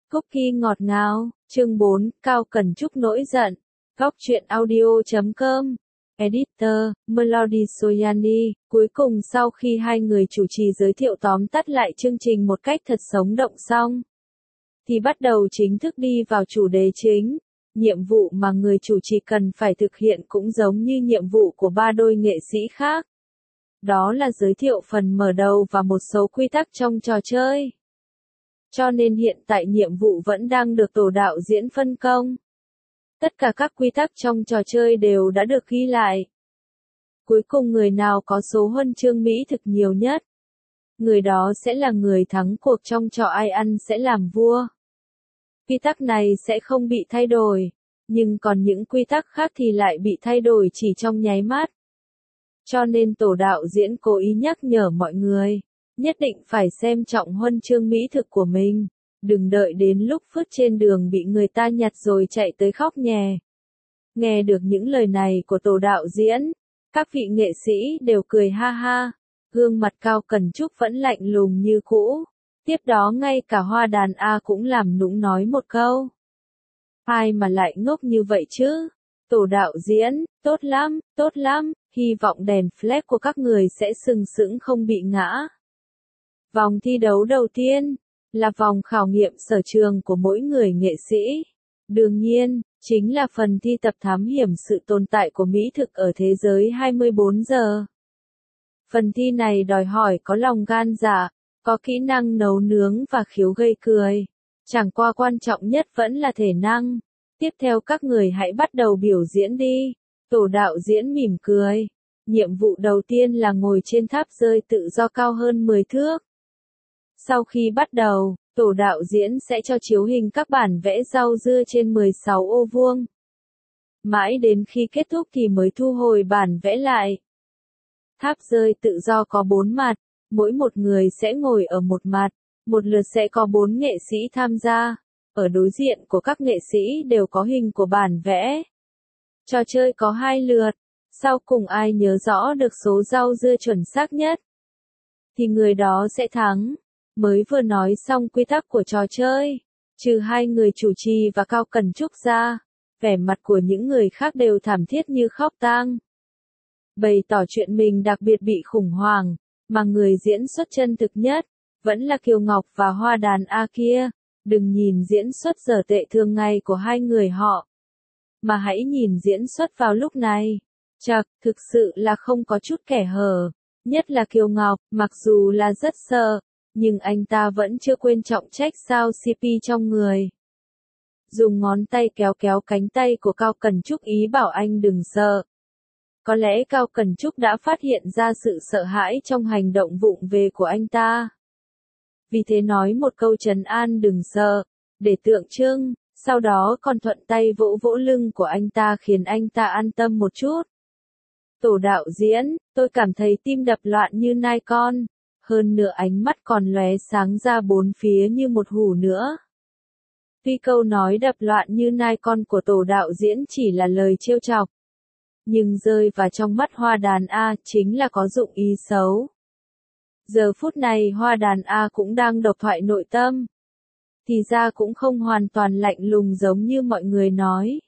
Cookie ngọt ngào, chương 4, Cao Cần Trúc nổi giận. Góc truyện audio.com. Editor, Melody Soyani. Cuối cùng sau khi hai người chủ trì giới thiệu tóm tắt lại chương trình một cách thật sống động xong, thì bắt đầu chính thức đi vào chủ đề chính. Nhiệm vụ mà người chủ trì cần phải thực hiện cũng giống như nhiệm vụ của ba đôi nghệ sĩ khác. Đó là giới thiệu phần mở đầu và một số quy tắc trong trò chơi. Cho nên hiện tại nhiệm vụ vẫn đang được tổ đạo diễn phân công. Tất cả các quy tắc trong trò chơi đều đã được ghi lại. Cuối cùng người nào có số huân chương mỹ thực nhiều nhất, người đó sẽ là người thắng cuộc trong trò ai ăn sẽ làm vua. Quy tắc này sẽ không bị thay đổi, nhưng còn những quy tắc khác thì lại bị thay đổi chỉ trong nháy mắt. Cho nên tổ đạo diễn cố ý nhắc nhở mọi người, nhất định phải xem trọng huân chương mỹ thực của mình, đừng đợi đến lúc phứt trên đường bị người ta nhặt rồi chạy tới khóc nhè. Nghe được những lời này của tổ đạo diễn, các vị nghệ sĩ đều cười ha ha, gương mặt Cao Cần Trúc vẫn lạnh lùng như cũ. Tiếp đó ngay cả Hoa Đàn A cũng làm nũng nói một câu. Ai mà lại ngốc như vậy chứ? Tổ đạo diễn, tốt lắm, hy vọng đèn flash của các người sẽ sừng sững không bị ngã. Vòng thi đấu đầu tiên là vòng khảo nghiệm sở trường của mỗi người nghệ sĩ. Đương nhiên, chính là phần thi tập thám hiểm sự tồn tại của mỹ thực ở thế giới 24 giờ. Phần thi này đòi hỏi có lòng gan dạ, có kỹ năng nấu nướng và khiếu gây cười. Chẳng qua quan trọng nhất vẫn là thể năng. Tiếp theo các người hãy bắt đầu biểu diễn đi. Tổ đạo diễn mỉm cười. Nhiệm vụ đầu tiên là ngồi trên tháp rơi tự do cao hơn 10 thước. Sau khi bắt đầu, tổ đạo diễn sẽ cho chiếu hình các bản vẽ rau dưa trên 16 ô vuông. Mãi đến khi kết thúc thì mới thu hồi bản vẽ lại. Tháp rơi tự do có 4 mặt, mỗi một người sẽ ngồi ở một mặt, một lượt sẽ có 4 nghệ sĩ tham gia. Ở đối diện của các nghệ sĩ đều có hình của bản vẽ. Trò chơi có 2 lượt, sau cùng ai nhớ rõ được số rau dưa chuẩn xác nhất thì người đó sẽ thắng. Mới vừa nói xong quy tắc của trò chơi, trừ hai người chủ trì và Cao Cần Trúc ra, vẻ mặt của những người khác đều thảm thiết như khóc tang. Bày tỏ chuyện mình đặc biệt bị khủng hoảng, mà người diễn xuất chân thực nhất vẫn là Kiều Ngọc và Hoa Đàn A kia. Đừng nhìn diễn xuất dở tệ thường ngày của hai người họ, mà hãy nhìn diễn xuất vào lúc này. Chậc, thực sự là không có chút kẻ hở. Nhất là Kiều Ngọc, mặc dù là rất sợ, nhưng anh ta vẫn chưa quên trọng trách sao CP trong người. Dùng ngón tay kéo kéo cánh tay của Cao Cần Trúc ý bảo anh đừng sợ. Có lẽ Cao Cần Trúc đã phát hiện ra sự sợ hãi trong hành động vụng về của anh ta. Vì thế nói một câu trấn an đừng sợ, để tượng trưng, sau đó còn thuận tay vỗ vỗ lưng của anh ta khiến anh ta an tâm một chút. Tổ đạo diễn, tôi cảm thấy tim đập loạn như nai con, hơn nữa ánh mắt còn lóe sáng ra bốn phía như một hủ nữa. Tuy câu nói đập loạn như nai con của tổ đạo diễn chỉ là lời trêu chọc, nhưng rơi vào trong mắt Hoa Đàn A chính là có dụng ý xấu. Giờ phút này Hoa Đàn A cũng đang độc thoại nội tâm. Thì ra cũng không hoàn toàn lạnh lùng giống như mọi người nói.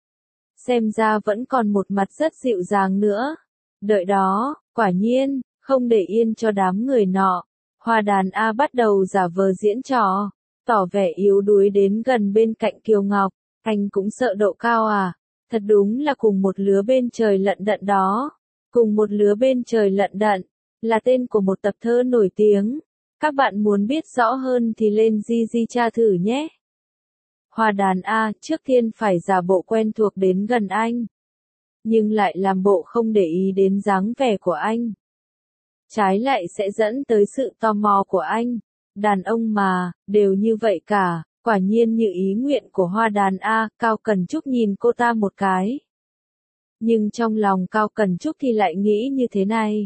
Xem ra vẫn còn một mặt rất dịu dàng nữa. Đợi đó, quả nhiên, không để yên cho đám người nọ. Hoa Đàn A bắt đầu giả vờ diễn trò, tỏ vẻ yếu đuối đến gần bên cạnh Kiều Ngọc. Anh cũng sợ độ cao à? Thật đúng là cùng một lứa bên trời lận đận đó. Cùng một lứa bên trời lận đận là tên của một tập thơ nổi tiếng. Các bạn muốn biết rõ hơn thì lên GG tra thử nhé. Hoa Đàn A trước tiên phải giả bộ quen thuộc đến gần anh, nhưng lại làm bộ không để ý đến dáng vẻ của anh. Trái lại sẽ dẫn tới sự tò mò của anh. Đàn ông mà, đều như vậy cả, quả nhiên như ý nguyện của Hoa Đàn A. Cao Cần Trúc nhìn cô ta một cái. Nhưng trong lòng Cao Cần Trúc thì lại nghĩ như thế này.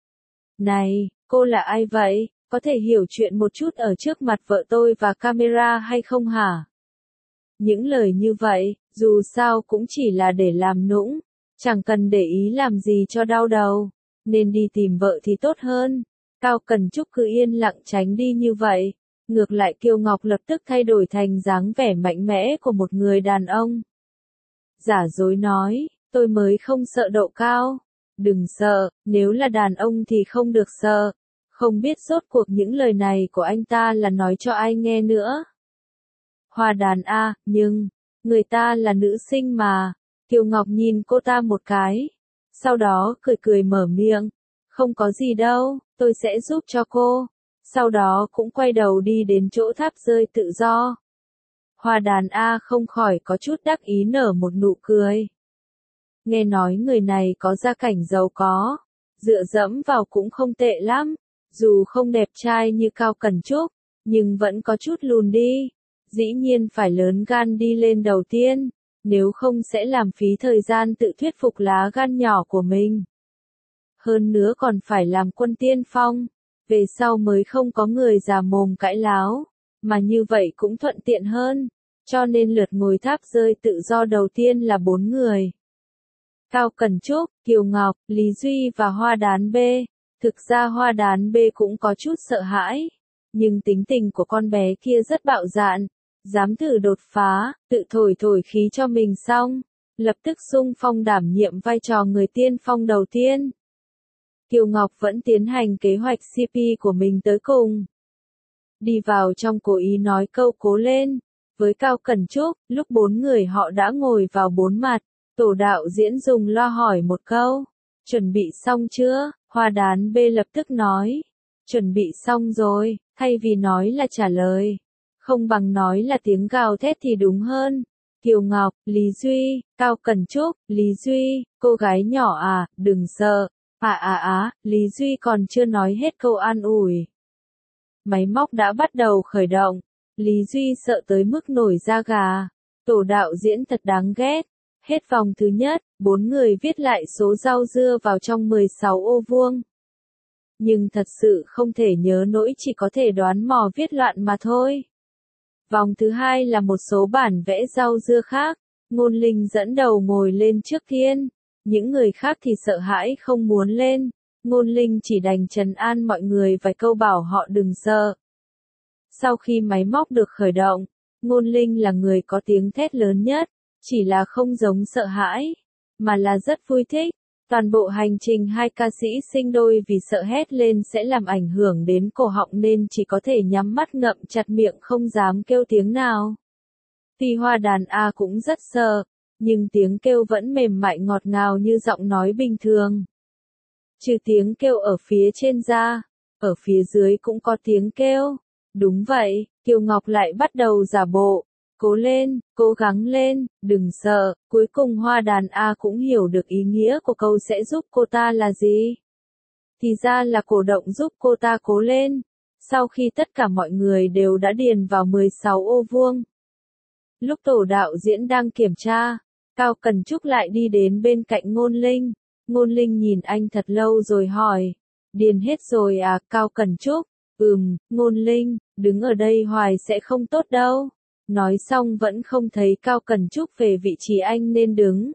Này, cô là ai vậy? Có thể hiểu chuyện một chút ở trước mặt vợ tôi và camera hay không hả? Những lời như vậy, dù sao cũng chỉ là để làm nũng, chẳng cần để ý làm gì cho đau đầu, nên đi tìm vợ thì tốt hơn. Cao Cần Trúc cứ yên lặng tránh đi như vậy, Ngược lại Kiều Ngọc lập tức thay đổi thành dáng vẻ mạnh mẽ của một người đàn ông. Giả dối nói, tôi mới không sợ độ cao. Đừng sợ, nếu là đàn ông thì không được sợ. Không biết rốt cuộc những lời này của anh ta là nói cho ai nghe nữa. Hoa đàn a, nhưng, người ta là nữ sinh mà. Kiều Ngọc nhìn cô ta một cái. Sau đó cười cười mở miệng. Không có gì đâu, tôi sẽ giúp cho cô. Sau đó cũng quay đầu đi đến chỗ tháp rơi tự do. Hoa đàn A không khỏi có chút đắc ý nở một nụ cười. Nghe nói người này có gia cảnh giàu có, dựa dẫm vào cũng không tệ lắm, dù không đẹp trai như Cao Cẩn Trúc, nhưng vẫn có chút lùn đi. Dĩ nhiên phải lớn gan đi lên đầu tiên, nếu không sẽ làm phí thời gian tự thuyết phục lá gan nhỏ của mình. Hơn nữa còn phải làm quân tiên phong, về sau mới không có người già mồm cãi láo, mà như vậy cũng thuận tiện hơn, cho nên lượt ngồi tháp rơi tự do đầu tiên là 4 người. Cao Cẩn Trúc, Kiều Ngọc, Lý Duy và Hoa Đán B. Thực ra Hoa Đán B cũng có chút sợ hãi, nhưng tính tình của con bé kia rất bạo dạn, dám thử đột phá, tự thổi thổi khí cho mình xong, lập tức xung phong đảm nhiệm vai trò người tiên phong đầu tiên. Kiều Ngọc vẫn tiến hành kế hoạch CP của mình tới cùng. Đi vào trong cố ý nói câu cố lên. Với Cao Cẩn Trúc, lúc 4 người họ đã ngồi vào 4 mặt, tổ đạo diễn dùng loa hỏi một câu. Chuẩn bị xong chưa? Hoa Đán B lập tức nói. Chuẩn bị xong rồi, thay vì nói là trả lời. Không bằng nói là tiếng gào thét thì đúng hơn. Kiều Ngọc, Lý Duy, Cao Cẩn Trúc, Lý Duy, cô gái nhỏ à, đừng sợ. Lý Duy còn chưa nói hết câu an ủi. Máy móc đã bắt đầu khởi động. Lý Duy sợ tới mức nổi da gà. Tổ đạo diễn thật đáng ghét. Hết vòng thứ nhất, 4 người viết lại số rau dưa vào trong 16 ô vuông. Nhưng thật sự không thể nhớ nổi, chỉ có thể đoán mò viết loạn mà thôi. Vòng thứ hai là một số bản vẽ rau dưa khác. Ngôn Linh dẫn đầu ngồi lên trước tiên. Những người khác thì sợ hãi không muốn lên. Ngôn Linh chỉ đành trấn an mọi người vài câu bảo họ đừng sợ. Sau khi máy móc được khởi động, Ngôn Linh là người có tiếng thét lớn nhất, chỉ là không giống sợ hãi, mà là rất vui thích. Toàn bộ hành trình hai ca sĩ sinh đôi vì sợ hét lên sẽ làm ảnh hưởng đến cổ họng nên chỉ có thể nhắm mắt ngậm chặt miệng không dám kêu tiếng nào. Tuy Hoa Đàn A cũng rất sợ, nhưng tiếng kêu vẫn mềm mại ngọt ngào như giọng nói bình thường. Trừ tiếng kêu ở phía trên ra, ở phía dưới cũng có tiếng kêu. Đúng vậy, Kiều Ngọc lại bắt đầu giả bộ. Cố lên, cố gắng lên, đừng sợ. Cuối cùng Hoa Đàn A cũng hiểu được ý nghĩa của câu sẽ giúp cô ta là gì. Thì ra là cổ động giúp cô ta cố lên. Sau khi tất cả mọi người đều đã điền vào 16 ô vuông. Lúc tổ đạo diễn đang kiểm tra, Cao Cẩn Trúc lại đi đến bên cạnh Ngôn Linh. Ngôn Linh nhìn anh thật lâu rồi hỏi. Điền hết rồi à, Cao Cẩn Trúc? Ngôn Linh, đứng ở đây hoài sẽ không tốt đâu. Nói xong vẫn không thấy Cao Cẩn Trúc về vị trí anh nên đứng.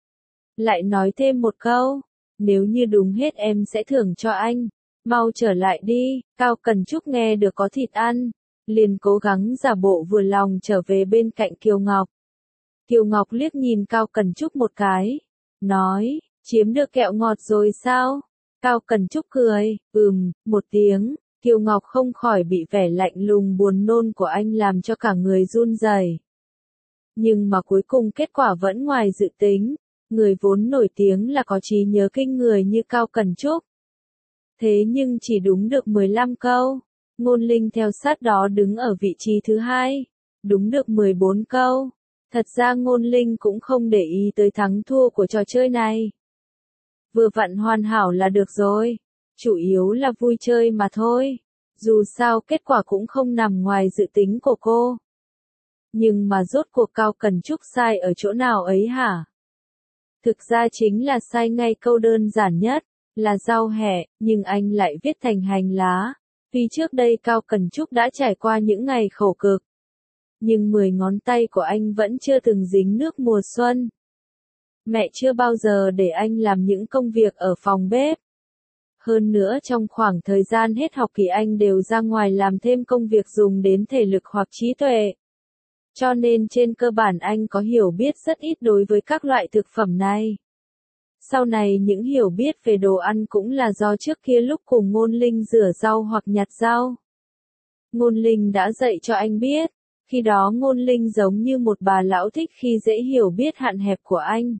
Lại nói thêm một câu. Nếu như đúng hết em sẽ thưởng cho anh. Mau trở lại đi. Cao Cẩn Trúc nghe được có thịt ăn, liền cố gắng giả bộ vừa lòng trở về bên cạnh Kiều Ngọc. Kiều Ngọc liếc nhìn Cao Cẩn Trúc một cái. Nói, chiếm được kẹo ngọt rồi sao? Cao Cẩn Trúc cười, một tiếng. Kiều Ngọc không khỏi bị vẻ lạnh lùng buồn nôn của anh làm cho cả người run rẩy. Nhưng mà cuối cùng kết quả vẫn ngoài dự tính. Người vốn nổi tiếng là có trí nhớ kinh người như Cao Cẩn Trúc. Thế nhưng chỉ đúng được 15 câu. Ngôn Linh theo sát đó đứng ở vị trí thứ hai. Đúng được 14 câu. Thật ra Ngôn Linh cũng không để ý tới thắng thua của trò chơi này. Vừa vặn hoàn hảo là được rồi. Chủ yếu là vui chơi mà thôi. Dù sao kết quả cũng không nằm ngoài dự tính của cô. Nhưng mà rốt cuộc Cao Cẩn Trúc sai ở chỗ nào ấy hả? Thực ra chính là sai ngay câu đơn giản nhất, là rau hẹ, nhưng anh lại viết thành hành lá. Vì trước đây Cao Cẩn Trúc đã trải qua những ngày khổ cực. Nhưng 10 ngón tay của anh vẫn chưa từng dính nước mùa xuân. Mẹ chưa bao giờ để anh làm những công việc ở phòng bếp. Hơn nữa trong khoảng thời gian hết học kỳ anh đều ra ngoài làm thêm công việc dùng đến thể lực hoặc trí tuệ. Cho nên trên cơ bản anh có hiểu biết rất ít đối với các loại thực phẩm này. Sau này những hiểu biết về đồ ăn cũng là do trước kia lúc cùng Ngôn Linh rửa rau hoặc nhặt rau. Ngôn Linh đã dạy cho anh biết, khi đó Ngôn Linh giống như một bà lão thích khi dễ hiểu biết hạn hẹp của anh.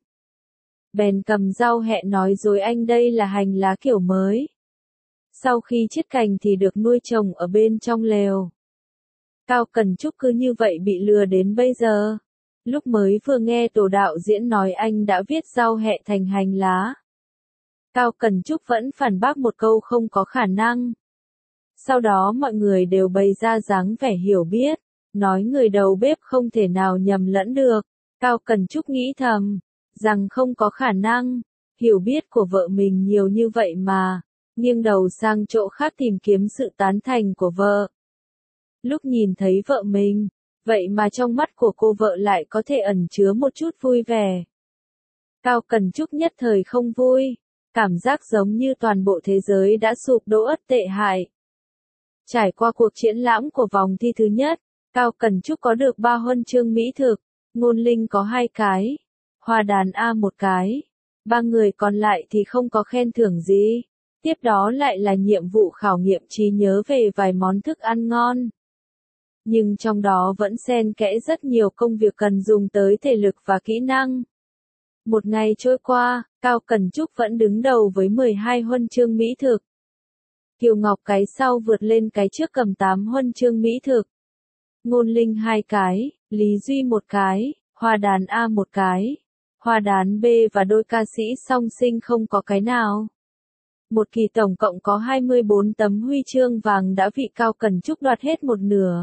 Bèn cầm dao hẹ nói dối anh đây là hành lá kiểu mới. Sau khi chiết cành thì được nuôi trồng ở bên trong lều. Cao Cần Trúc cứ như vậy bị lừa đến bây giờ. Lúc mới vừa nghe tổ đạo diễn nói anh đã viết dao hẹ thành hành lá. Cao Cần Trúc vẫn phản bác một câu không có khả năng. Sau đó mọi người đều bày ra dáng vẻ hiểu biết, nói người đầu bếp không thể nào nhầm lẫn được. Cao Cần Trúc nghĩ thầm, rằng không có khả năng, hiểu biết của vợ mình nhiều như vậy mà, nghiêng đầu sang chỗ khác tìm kiếm sự tán thành của vợ. Lúc nhìn thấy vợ mình, vậy mà trong mắt của cô vợ lại có thể ẩn chứa một chút vui vẻ. Cao Cần Trúc nhất thời không vui, cảm giác giống như toàn bộ thế giới đã sụp đổ ất tệ hại. Trải qua cuộc triển lãm của vòng thi thứ nhất, Cao Cần Trúc có được 3 huân chương mỹ thực, Ngôn Linh có 2 cái, Hoa Đàn A 1 cái, 3 người còn lại thì không có khen thưởng gì. Tiếp đó lại là nhiệm vụ khảo nghiệm trí nhớ về vài món thức ăn ngon. Nhưng trong đó vẫn xen kẽ rất nhiều công việc cần dùng tới thể lực và kỹ năng. Một ngày trôi qua, Cao Cần Trúc vẫn đứng đầu với 12 huân chương mỹ thực. Kiều Ngọc cái sau vượt lên cái trước cầm 8 huân chương mỹ thực. Ngôn Linh 2 cái, Lý Duy 1 cái, Hoa Đàn A 1 cái, Hoa Đàn B và đôi ca sĩ song sinh không có cái nào. Một kỳ tổng cộng có 24 tấm huy chương vàng đã bị Cao Cần Trúc đoạt hết một nửa.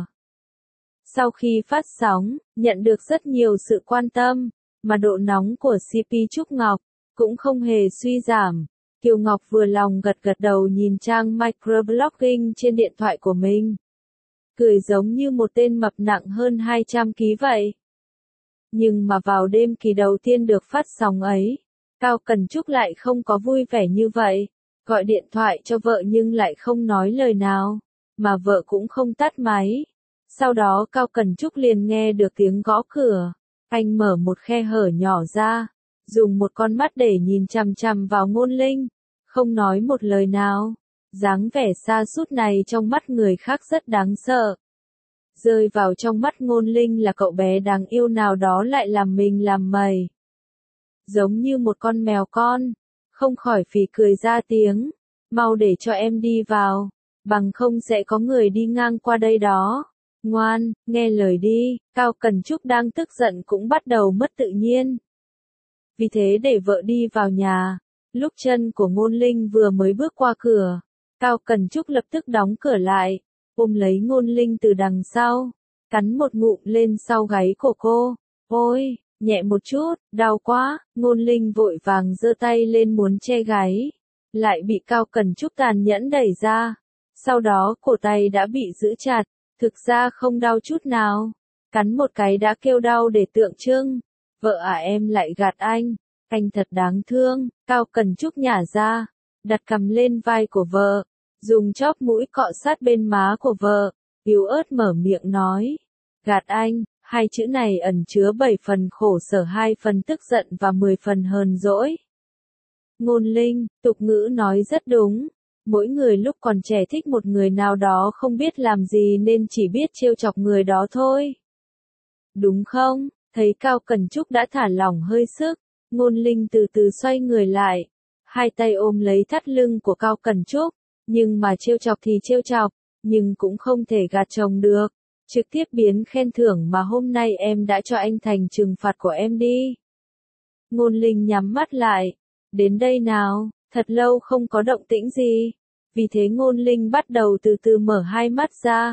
Sau khi phát sóng, nhận được rất nhiều sự quan tâm, mà độ nóng của CP Trúc Ngọc cũng không hề suy giảm. Kiều Ngọc vừa lòng gật gật đầu nhìn trang microblogging trên điện thoại của mình. Cười giống như một tên mập nặng hơn 200 kg vậy. Nhưng mà vào đêm kỳ đầu tiên được phát sóng ấy, Cao Cần Trúc lại không có vui vẻ như vậy. Gọi điện thoại cho vợ nhưng lại không nói lời nào, mà vợ cũng không tắt máy. Sau đó Cao Cần Trúc liền nghe được tiếng gõ cửa. Anh mở một khe hở nhỏ ra, dùng một con mắt để nhìn chằm chằm vào Ngôn Linh, không nói một lời nào. Dáng vẻ sa sút này trong mắt người khác rất đáng sợ. Rơi vào trong mắt Ngôn Linh là cậu bé đáng yêu nào đó lại làm mình làm mày. Giống như một con mèo con, không khỏi phì cười ra tiếng. Mau để cho em đi vào, bằng không sẽ có người đi ngang qua đây đó. Ngoan, nghe lời đi. Cao Cần Trúc đang tức giận cũng bắt đầu mất tự nhiên. Vì thế để vợ đi vào nhà, lúc chân của Ngôn Linh vừa mới bước qua cửa, Cao Cần Trúc lập tức đóng cửa lại, ôm lấy Ngôn Linh từ đằng sau, cắn một ngụm lên sau gáy của cô. Ôi, nhẹ một chút, đau quá. Ngôn Linh vội vàng giơ tay lên muốn che gáy, lại bị Cao Cần Trúc tàn nhẫn đẩy ra. Sau đó cổ tay đã bị giữ chặt, thực ra không đau chút nào. Cắn một cái đã kêu đau để tượng trưng. Vợ à, em lại gạt anh thật đáng thương. Cao Cần Trúc nhả ra, đặt cằm lên vai của vợ, dùng chóp mũi cọ sát bên má của vợ, yếu ớt mở miệng nói. Gạt anh, 2 chữ này ẩn chứa 7 phần khổ sở, 2 phần tức giận và 10 phần hờn dỗi. Ngôn Linh, tục ngữ nói rất đúng. Mỗi người lúc còn trẻ thích một người nào đó không biết làm gì nên chỉ biết trêu chọc người đó thôi. Đúng không? Thấy Cao Cần Trúc đã thả lỏng hơi sức, Ngôn Linh từ từ xoay người lại, 2 tay ôm lấy thắt lưng của Cao Cần Trúc, nhưng mà trêu chọc thì trêu chọc, nhưng cũng không thể gạt chồng được, trực tiếp biến khen thưởng mà hôm nay em đã cho anh thành trừng phạt của em đi. Ngôn Linh nhắm mắt lại, đến đây nào, thật lâu không có động tĩnh gì, vì thế Ngôn Linh bắt đầu từ từ mở 2 mắt ra.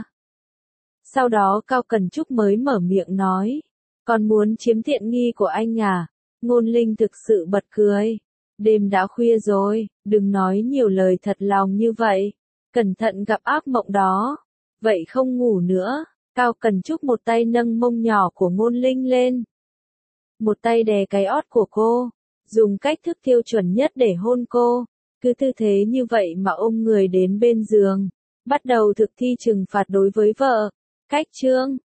Sau đó Cao Cần Trúc mới mở miệng nói, còn muốn chiếm tiện nghi của anh à? Ngôn Linh thực sự bật cười. Đêm đã khuya rồi, đừng nói nhiều lời thật lòng như vậy, cẩn thận gặp ác mộng đó. Vậy không ngủ nữa. Cao Cần Trúc một tay nâng mông nhỏ của Ngôn Linh lên, một tay đè cái ót của cô, dùng cách thức tiêu chuẩn nhất để hôn cô. cứ tư thế như vậy mà ôm người đến bên giường, bắt đầu thực thi trừng phạt đối với vợ. Cách chương